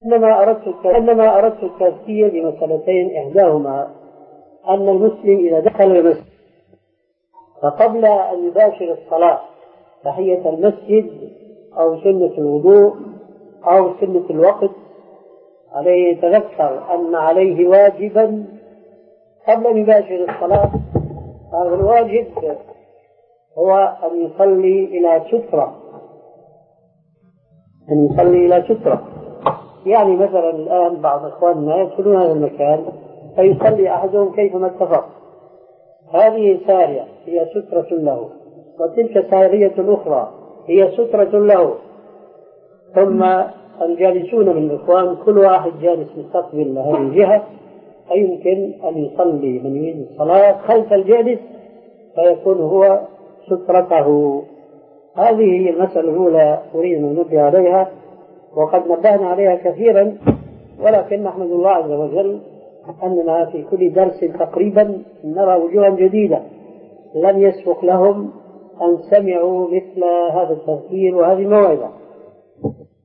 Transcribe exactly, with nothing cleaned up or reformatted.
إنما أردت إنما أردت التذكير بمسألتين، إحداهما أن المسلم إذا دخل المسجد فقبل أن يباشر الصلاة تحية المسجد أو سنة الوضوء أو سنة الوقت، عليه يتذكر أن عليه واجبا قبل أن يباشر الصلاة. هذا الواجب هو أن يصلي إلى سترة، أن يصلي إلى سترة. يعني مثلا الآن بعض إخواننا يدخلون هذا المكان فيصلي أحدهم كيفما اتفق، هذه سارية هي سترة له، وتلك سارية أخرى هي سترة له. ثم الجالسون من الإخوان كل واحد جالس مستقبل هذه الجهة، فيمكن أن يصلي من يريد الصلاة خلف الجالس فيكون هو سترته. هذه هي المسألة الأولى أريد أن ننبه عليها، وقد نبهنا عليها كثيرا، ولكن نحمد الله عز وجل أننا في كل درس تقريبا نرى وجوها جديدة لم يسبق لهم أن سمعوا مثل هذا التذكير وهذه الموعظة.